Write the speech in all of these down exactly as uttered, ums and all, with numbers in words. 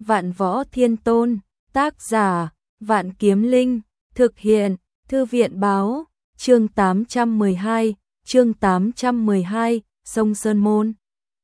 Vạn Võ Thiên Tôn, tác giả, Vạn Kiếm Linh, thực hiện, Thư viện báo, chương tám trăm mười hai, chương tám trăm mười hai, Sông Sơn Môn.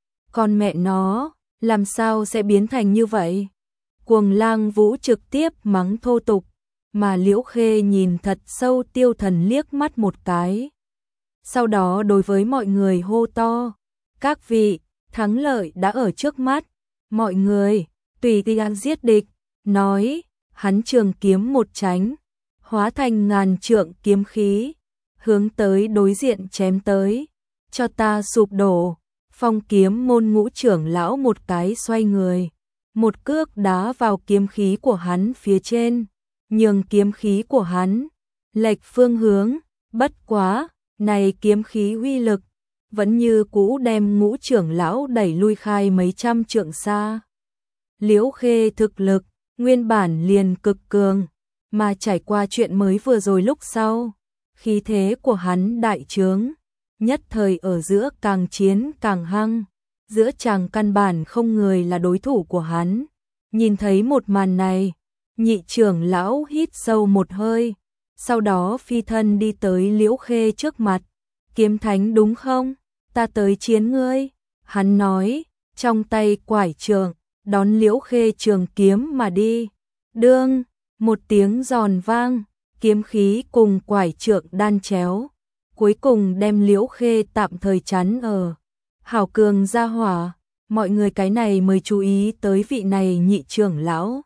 Con mẹ nó, làm sao sẽ biến thành như vậy? Cuồng Lang Vũ trực tiếp mắng thô tục, mà Liễu Khê nhìn thật sâu Tiêu Thần liếc mắt một cái. Sau đó đối với mọi người hô to, các vị, thắng lợi đã ở trước mắt, mọi người, tùy tiện giết địch, nói, hắn trường kiếm một tránh, hóa thành ngàn trượng kiếm khí, hướng tới đối diện chém tới, cho ta sụp đổ. Phong Kiếm môn ngũ trưởng lão một cái xoay người, một cước đá vào kiếm khí của hắn phía trên, nhường kiếm khí của hắn lệch phương hướng, bất quá, này kiếm khí uy lực vẫn như cũ đem ngũ trưởng lão đẩy lui khai mấy trăm trượng xa. Liễu Khê thực lực nguyên bản liền cực cường, mà trải qua chuyện mới vừa rồi lúc sau, khí thế của hắn đại trướng, nhất thời ở giữa càng chiến càng hăng, giữa chàng căn bản không người là đối thủ của hắn. Nhìn thấy một màn này, nhị trưởng lão hít sâu một hơi, sau đó phi thân đi tới Liễu Khê trước mặt. Kiếm thánh đúng không? Ta tới chiến ngươi. Hắn nói, trong tay quải trường, đón Liễu Khê trường kiếm mà đi. Đương, một tiếng giòn vang, kiếm khí cùng quải trượng đan chéo, cuối cùng đem Liễu Khê tạm thời chắn ở. Hảo cường gia hỏa, mọi người cái này mới chú ý tới vị này nhị trưởng lão.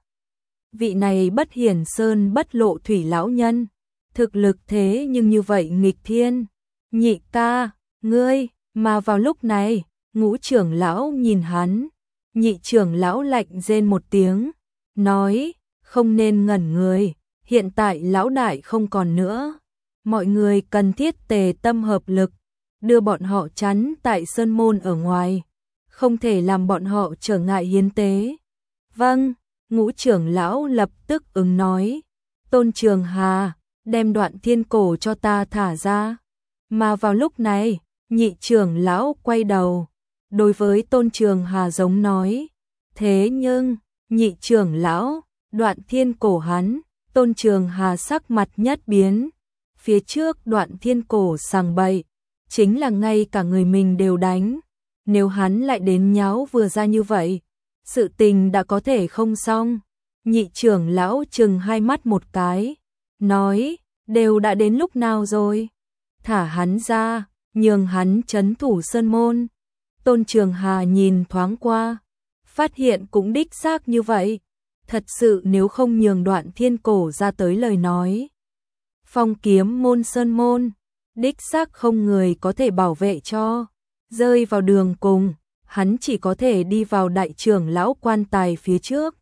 Vị này bất hiển sơn bất lộ thủy lão nhân, thực lực thế nhưng như vậy nghịch thiên. Nhị ca, ngươi, mà vào lúc này, ngũ trưởng lão nhìn hắn, nhị trưởng lão lạnh rên một tiếng, nói, không nên ngẩn người, hiện tại lão đại không còn nữa, mọi người cần thiết tề tâm hợp lực, đưa bọn họ chắn tại sơn môn ở ngoài, không thể làm bọn họ trở ngại hiến tế. Vâng, ngũ trưởng lão lập tức ứng nói, Tôn Trường Hà, đem Đoạn Thiên Cổ cho ta thả ra. Mà vào lúc này, nhị trưởng lão quay đầu, đối với Tôn Trường Hà giống nói, thế nhưng, nhị trưởng lão, Đoạn Thiên Cổ hắn, Tôn Trường Hà sắc mặt nhất biến, phía trước Đoạn Thiên Cổ sằng bậy, chính là ngay cả người mình đều đánh, nếu hắn lại đến nháo vừa ra như vậy, sự tình đã có thể không xong. Nhị trưởng lão chừng hai mắt một cái, nói, đều đã đến lúc nào rồi? Thả hắn ra, nhường hắn trấn thủ sơn môn. Tôn Trường Hà nhìn thoáng qua, phát hiện cũng đích xác như vậy. Thật sự nếu không nhường Đoạn Thiên Cổ ra tới lời nói, Phong Kiếm môn sơn môn, đích xác không người có thể bảo vệ cho. Rơi vào đường cùng, hắn chỉ có thể đi vào đại trưởng lão quan tài phía trước.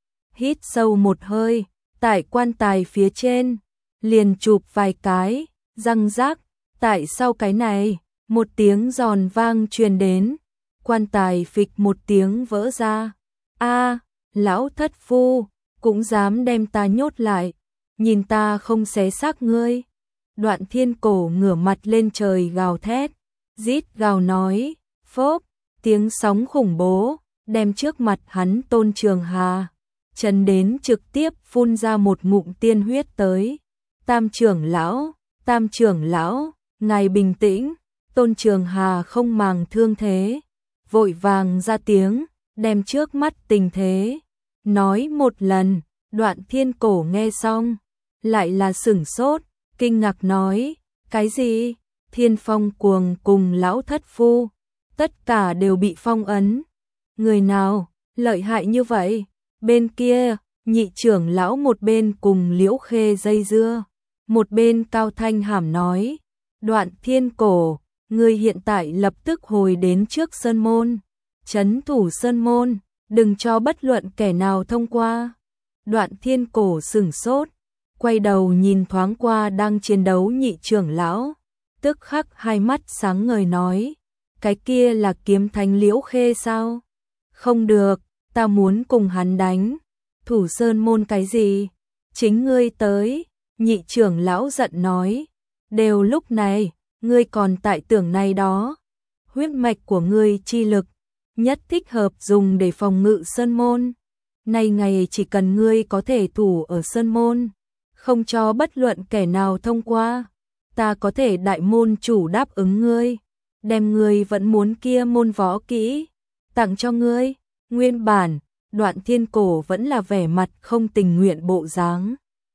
Hít sâu một hơi, tại quan tài phía trên, liền chụp vài cái, răng rác. Tại sau cái này, một tiếng giòn vang truyền đến, quan tài phịch một tiếng vỡ ra. A, lão thất phu, cũng dám đem ta nhốt lại, nhìn ta không xé xác ngươi. Đoạn Thiên Cổ ngửa mặt lên trời gào thét, rít gào nói, phốp, tiếng sóng khủng bố, đem trước mặt hắn Tôn Trường Hà, chấn đến trực tiếp phun ra một ngụm tiên huyết tới. Tam trưởng lão, tam trưởng lão, ngài bình tĩnh. Tôn Trường Hà không màng thương thế, vội vàng ra tiếng, đem trước mắt tình thế nói một lần. Đoạn Thiên Cổ nghe xong, lại là sửng sốt, kinh ngạc nói, cái gì? Thiên Phong Cuồng cùng lão thất phu, tất cả đều bị phong ấn. Người nào lợi hại như vậy? Bên kia, nhị trưởng lão một bên cùng Liễu Khê dây dưa, một bên cao thanh hàm nói, Đoạn Thiên Cổ, ngươi hiện tại lập tức hồi đến trước sơn môn, trấn thủ sơn môn, đừng cho bất luận kẻ nào thông qua. Đoạn Thiên Cổ sửng sốt, quay đầu nhìn thoáng qua đang chiến đấu nhị trưởng lão, tức khắc hai mắt sáng ngời nói, cái kia là kiếm thánh Liễu Khê sao? Không được, ta muốn cùng hắn đánh. Thủ sơn môn cái gì? Chính ngươi tới. Nhị trưởng lão giận nói, đều lúc này, ngươi còn tại tưởng này đó. Huyết mạch của ngươi chi lực, nhất thích hợp dùng để phòng ngự sơn môn. nay ngày chỉ cần ngươi có thể thủ ở sơn môn, không cho bất luận kẻ nào thông qua, ta có thể đại môn chủ đáp ứng ngươi, đem ngươi vẫn muốn kia môn võ kỹ tặng cho ngươi. Nguyên bản, Đoạn Thiên Cổ vẫn là vẻ mặt không tình nguyện bộ dáng.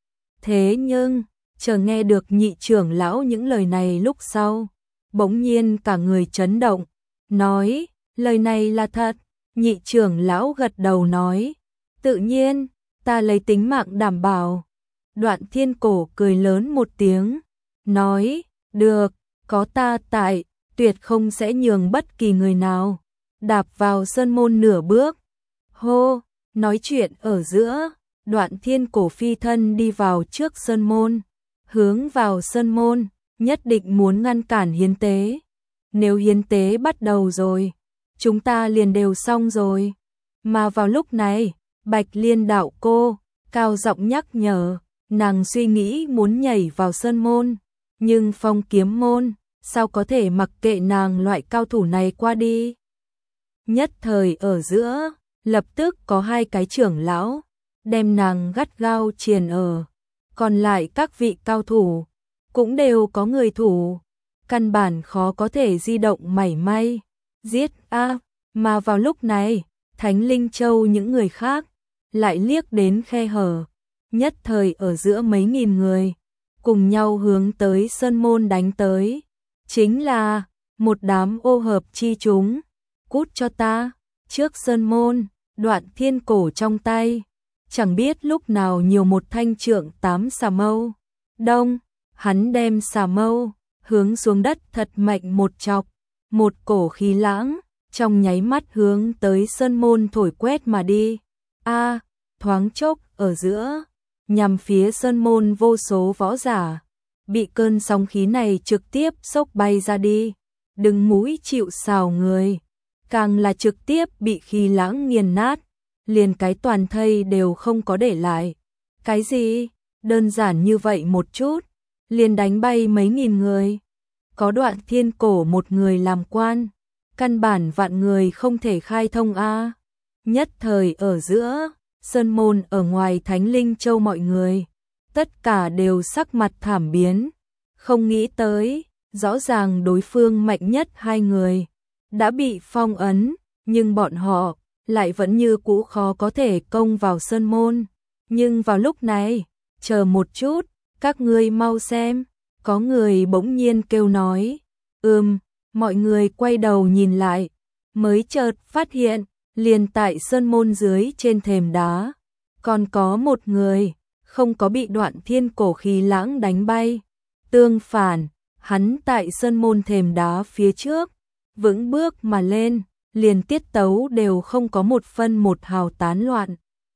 Thế nhưng, chờ nghe được nhị trưởng lão những lời này lúc sau, bỗng nhiên cả người chấn động, nói, lời này là thật. Nhị trưởng lão gật đầu nói, tự nhiên, ta lấy tính mạng đảm bảo. Đoạn Thiên Cổ cười lớn một tiếng, nói, được, có ta tại, tuyệt không sẽ nhường bất kỳ người nào đạp vào sơn môn nửa bước. Hô, nói chuyện ở giữa, Đoạn Thiên Cổ phi thân đi vào trước sơn môn, hướng vào sơn môn, nhất định muốn ngăn cản hiến tế. Nếu hiến tế bắt đầu rồi, chúng ta liền đều xong rồi. Mà vào lúc này, Bạch Liên đạo cô cao giọng nhắc nhở, nàng suy nghĩ muốn nhảy vào sơn môn, nhưng Phong Kiếm môn sao có thể mặc kệ nàng loại cao thủ này qua đi. Nhất thời ở giữa, lập tức có hai cái trưởng lão đem nàng gắt gao triền ở, còn lại các vị cao thủ cũng đều có người thủ, căn bản khó có thể di động mảy may. Giết a! Mà vào lúc này, Thánh Linh Châu những người khác lại liếc đến khe hở, nhất thời ở giữa mấy nghìn người cùng nhau hướng tới sơn môn đánh tới, chính là một đám ô hợp chi chúng. Cút cho ta! Trước sơn môn, Đoạn Thiên Cổ trong tay chẳng biết lúc nào nhiều một thanh trượng tám xà mâu. Đông, hắn đem xà mâu hướng xuống đất thật mạnh một chọc, một cổ khí lãng trong nháy mắt hướng tới sơn môn thổi quét mà đi. A, thoáng chốc ở giữa, nhằm phía sơn môn vô số võ giả bị cơn sóng khí này trực tiếp xốc bay ra đi, đừng mũi chịu sào người, càng là trực tiếp bị khí lãng nghiền nát, liền cái toàn thây đều không có để lại. Cái gì? Đơn giản như vậy một chút, liền đánh bay mấy nghìn người. Có Đoạn Thiên Cổ một người làm quan, căn bản vạn người không thể khai thông a. Nhất thời ở giữa, sơn môn ở ngoài Thánh Linh Châu mọi người, tất cả đều sắc mặt thảm biến, không nghĩ tới, rõ ràng đối phương mạnh nhất hai người đã bị phong ấn, nhưng bọn họ lại vẫn như cũ khó có thể công vào sơn môn. Nhưng vào lúc này, chờ một chút, các ngươi mau xem, có người bỗng nhiên kêu nói. Ừm, mọi người quay đầu nhìn lại, mới chợt phát hiện, liền tại sơn môn dưới trên thềm đá, còn có một người không có bị Đoạn Thiên Cổ khí lãng đánh bay. Tương phản, hắn tại sơn môn thềm đá phía trước, vững bước mà lên, liền tiết tấu đều không có một phân một hào tán loạn.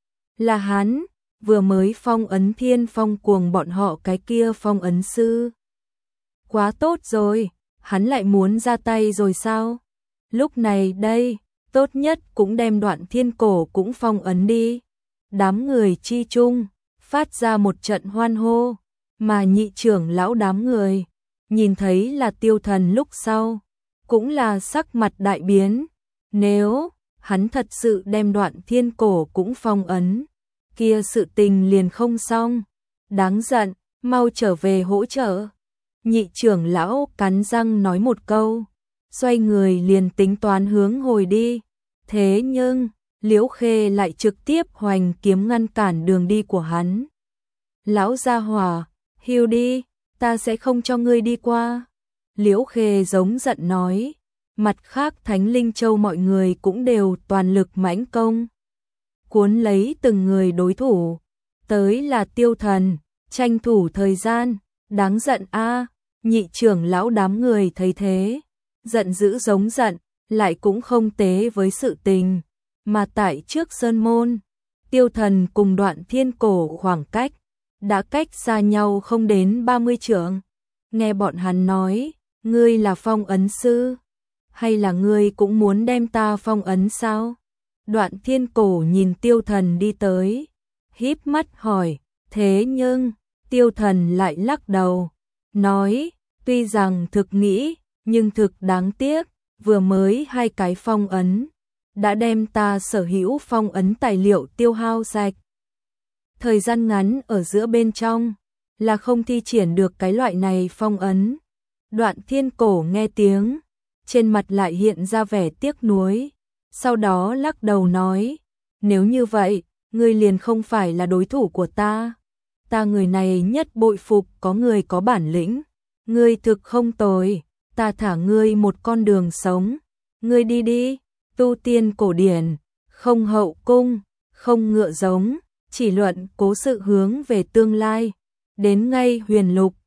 Là hắn, vừa mới phong ấn Thiên Phong cuồng bọn họ cái kia phong ấn sư. Quá tốt rồi, hắn lại muốn ra tay rồi sao? Lúc này đây, tốt nhất cũng đem Đoạn Thiên Cổ cũng phong ấn đi. Đám người chi chung, phát ra một trận hoan hô, mà nhị trưởng lão đám người, nhìn thấy là Tiêu Thần lúc sau, cũng là sắc mặt đại biến. Nếu hắn thật sự đem Đoạn Thiên Cổ cũng phong ấn, kia sự tình liền không xong. Đáng giận, mau trở về hỗ trợ. Nhị trưởng lão cắn răng nói một câu, xoay người liền tính toán hướng hồi đi. Thế nhưng, Liễu Khê lại trực tiếp hoành kiếm ngăn cản đường đi của hắn. Lão gia hỏa, hiu đi, ta sẽ không cho ngươi đi qua. Liễu Khê giống giận nói. Mặt khác Thánh Linh Châu mọi người cũng đều toàn lực mãnh công, cuốn lấy từng người đối thủ. Tới là Tiêu Thần, tranh thủ thời gian, đáng giận a. Nhị trưởng lão đám người thấy thế, giận dữ giống giận, lại cũng không tế với sự tình. Mà tại trước sơn môn, Tiêu Thần cùng Đoạn Thiên Cổ khoảng cách đã cách xa nhau không đến ba mươi trượng. Nghe bọn hắn nói, ngươi là phong ấn sư, hay là ngươi cũng muốn đem ta phong ấn sao? Đoạn Thiên Cổ nhìn Tiêu Thần đi tới, híp mắt hỏi, thế nhưng, Tiêu Thần lại lắc đầu, nói, tuy rằng thực nghĩ, nhưng thực đáng tiếc, vừa mới hai cái phong ấn, đã đem ta sở hữu phong ấn tài liệu tiêu hao sạch. Thời gian ngắn ở giữa bên trong, là không thi triển được cái loại này phong ấn. Đoạn Thiên Cổ nghe tiếng, trên mặt lại hiện ra vẻ tiếc nuối, sau đó lắc đầu nói, nếu như vậy, ngươi liền không phải là đối thủ của ta. Ta người này nhất bội phục có người có bản lĩnh, ngươi thực không tồi, ta thả ngươi một con đường sống, ngươi đi đi, tu tiên cổ điển, không hậu cung, không ngựa giống, chỉ luận cố sự hướng về tương lai, đến ngay huyền lục,